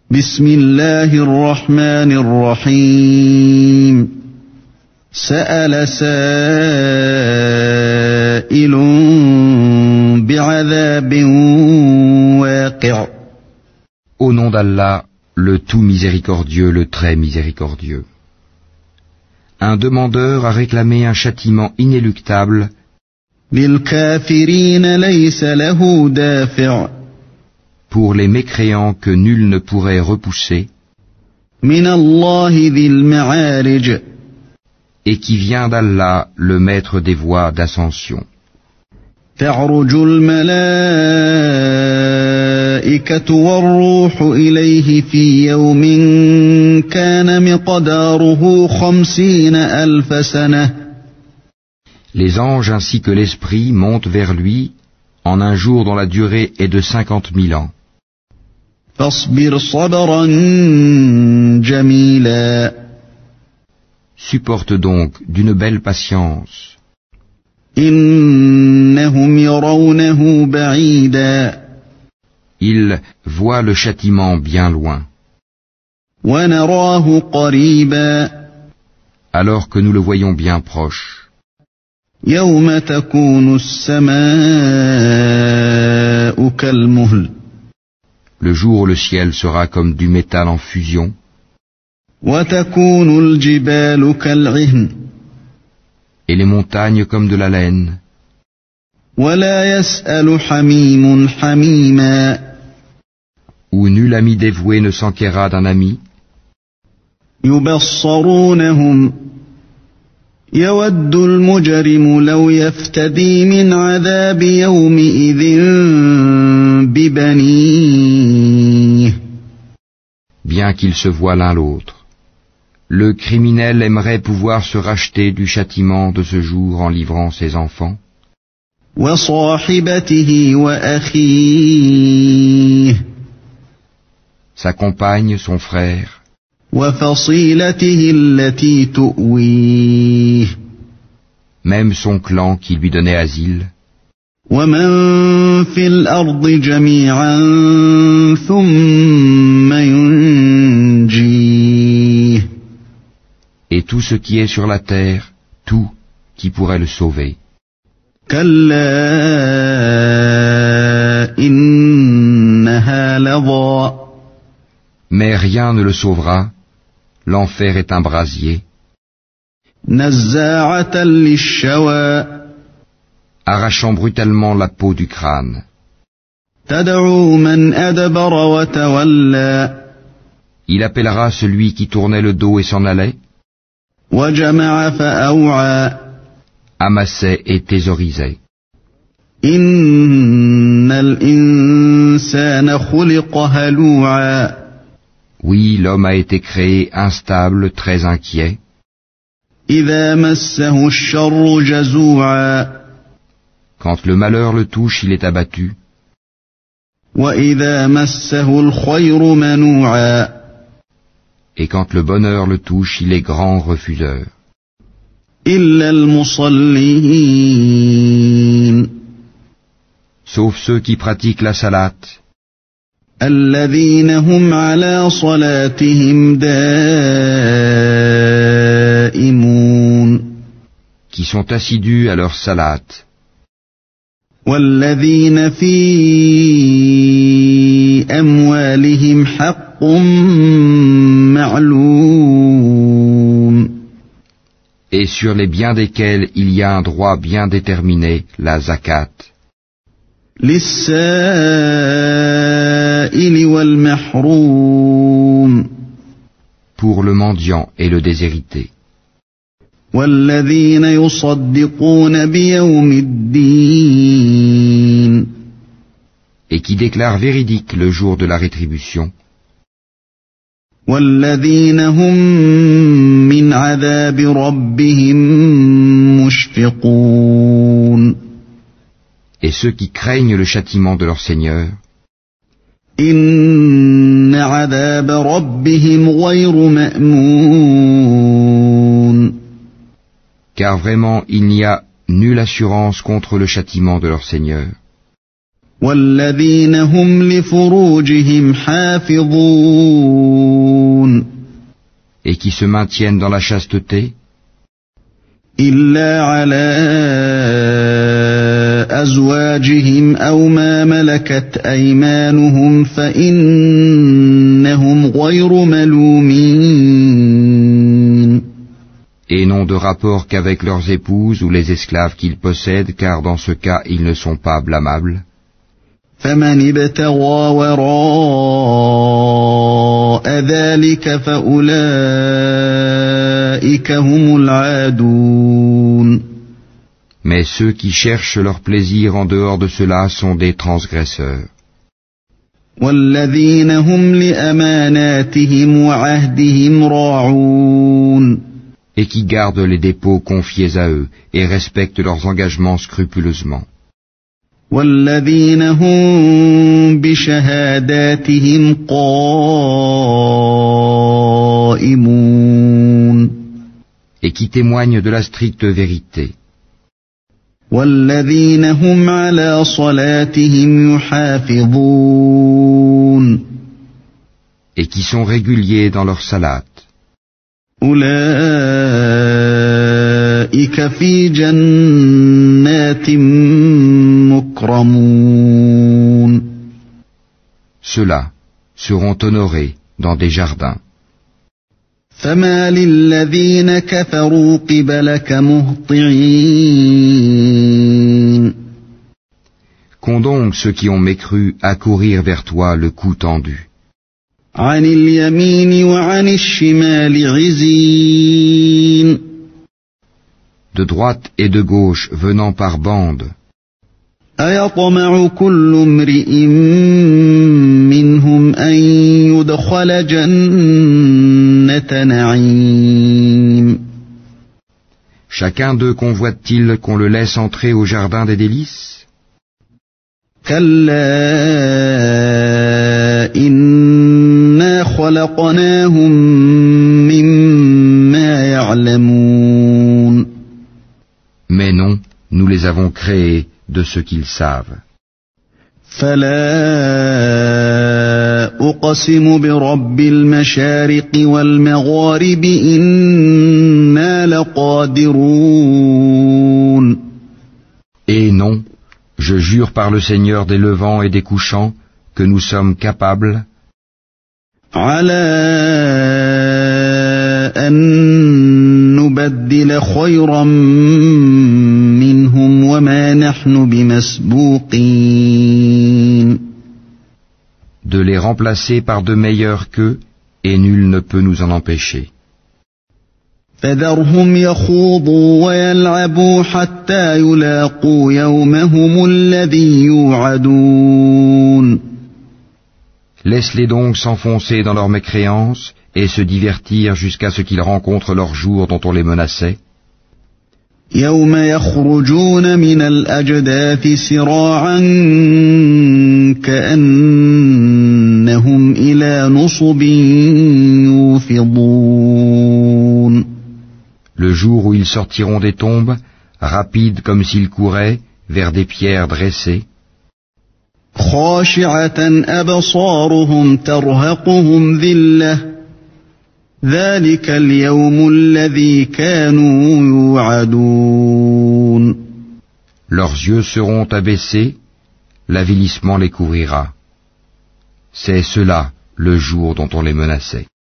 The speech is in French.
بسم الله الرحمن الرحيم سأل سائل بعذاب واقع. Au nom d'Allah, le tout miséricordieux, le très miséricordieux. Un demandeur a réclamé un châtiment inéluctable. للكافرين ليس له دافع. Pour les mécréants que nul ne pourrait repousser. من الله ذي المعارج. Et qui vient d'Allah, le maître des voies d'ascension. تعرج الملائكة والروح إليه في يوم كان مقداره 50,000 سنة. Les anges ainsi que l'esprit montent vers lui en un jour dont la durée est de 50,000 ans. فاصبر صبرا جميلا. Supporte donc d'une belle patience. إنهم يرونه بعيدا. Ils voient le châtiment bien loin. ونراه قريبا. Alors que nous le voyons bien proche. يوم تكون السماء كالمهل. Le jour où le ciel sera comme du métal en fusion. وتكون الجبال كالعهن. Et les montagnes comme de la laine. ولا يسأل حميم حميما. Où nul ami dévoué ne s'enquérera d'un ami. يبصرونهم يود المجرم لو يفتدي من عذاب يومئذ ببنيه. Bien qu'ils se voient l'un l'autre, le criminel aimerait pouvoir se racheter du châtiment de ce jour en livrant ses enfants. وصاحبته وأخيه. Sa compagne, son frère. وفصيلته التي تؤويه. Même son clan qui lui donnait asile. ومن في الأرض جميعا ثم ينجيه. Et tout ce qui est sur la terre, tout qui pourrait le sauver. كلا إنها لظى. Mais rien ne le sauvera. L'enfer est un brasier. نزاعة للشوى. Arrachant brutalement la peau du crâne. تدعو من أدبر وتولى. Il appellera celui qui tournait le dos et s'en allait. وجمع فأوعى. Amassait et thésaurisait. إن الإنسان خلق هلوعا. Oui, l'homme a été créé instable, très inquiet. إذا مسه الشر جزوعا. Quand le malheur le touche, il est abattu. وإذا مسه الخير منوعا. Et quand le bonheur le touche, il est grand refuseur. إلا المصلين. Sauf ceux qui pratiquent la salate. الذين هم على صلاتهم دائمون. Qui sont assidus à leur salate. والذين في أموالهم حق معلوم. Et sur les biens desquels il y a un droit bien déterminé, la zakat. للسائل والمحروم. Pour le mendiant et le déshérité. والذين يصدقون بيوم الدين. Et qui déclarent véridique le jour de la rétribution. والذين هم من عذاب ربهم مشفقون. Et ceux qui craignent le châtiment de leur Seigneur. إن عذاب ربهم غير مأمون. Car vraiment il n'y a nulle assurance contre le châtiment de leur Seigneur. والذين هم لفروجهم حافظون Et qui se maintiennent dans la chasteté, إلا على أزواجهم أو ما ملكت أيمانهم فإنهم غير ملومين et n'ont de rapport qu'avec leurs épouses ou les esclaves qu'ils possèdent, car dans ce cas ils ne sont pas blâmables. فمن ابتغى وراء ذلك فأولئك هم العادون Mais ceux qui cherchent leur plaisir en dehors de cela sont des transgresseurs. والذين هم لأماناتهم وعهدهم راعون Et qui gardent les dépôts confiés à eux et respectent leurs engagements scrupuleusement. والذين هم بشهاداتهم قائمون Et qui témoignent de la stricte vérité. والذين هم على صلاتهم يحافظون Et qui sont réguliers dans leur salat. أولئك في جنات مكرمون Ceux-là seront honorés dans des jardins. فما للذين كفروا قبلك مهطعين Qu'ont donc ceux qui ont mécru à courir vers toi le cou tendu? عن اليمين وعن الشمال عزين De droite et de gauche venant par bande. أيطمع كل امرئ منهم أن يدخل جنة نعيم Chacun d'eux convoite-t-il qu'on le laisse entrer au jardin des délices? كلا إنا خلقناهم مما يعلمون Mais non, nous les avons créés de ce qu'ils savent. فلا أقسم برب المشارق والمغارب إنا لقادرون Et non, je jure par le Seigneur des levants et des couchants que nous sommes capables على أن نبدل خيرا منهم وما نحن بمسبوقين de les remplacer par de meilleurs qu'eux, et nul ne peut nous en empêcher. فذرهم يخوضوا ويلعبوا حتى يلاقوا يومهم الذي يوعدون Laisse-les donc s'enfoncer dans leur mécréance et se divertir jusqu'à ce qu'ils rencontrent leur jour dont on les menaçait. يوم يخرجون من الأجداث سراعا كأنهم إلى نصب يوفضون Le jour où ils sortiront des tombes, rapides comme s'ils couraient, vers des pierres dressées, خاشعة أبصارهم ترهقهم ذلة ذلك اليوم الذي كانوا يوعدون leurs yeux seront abaissés, l'avilissement les couvrira. C'est cela le jour dont on les menaçait.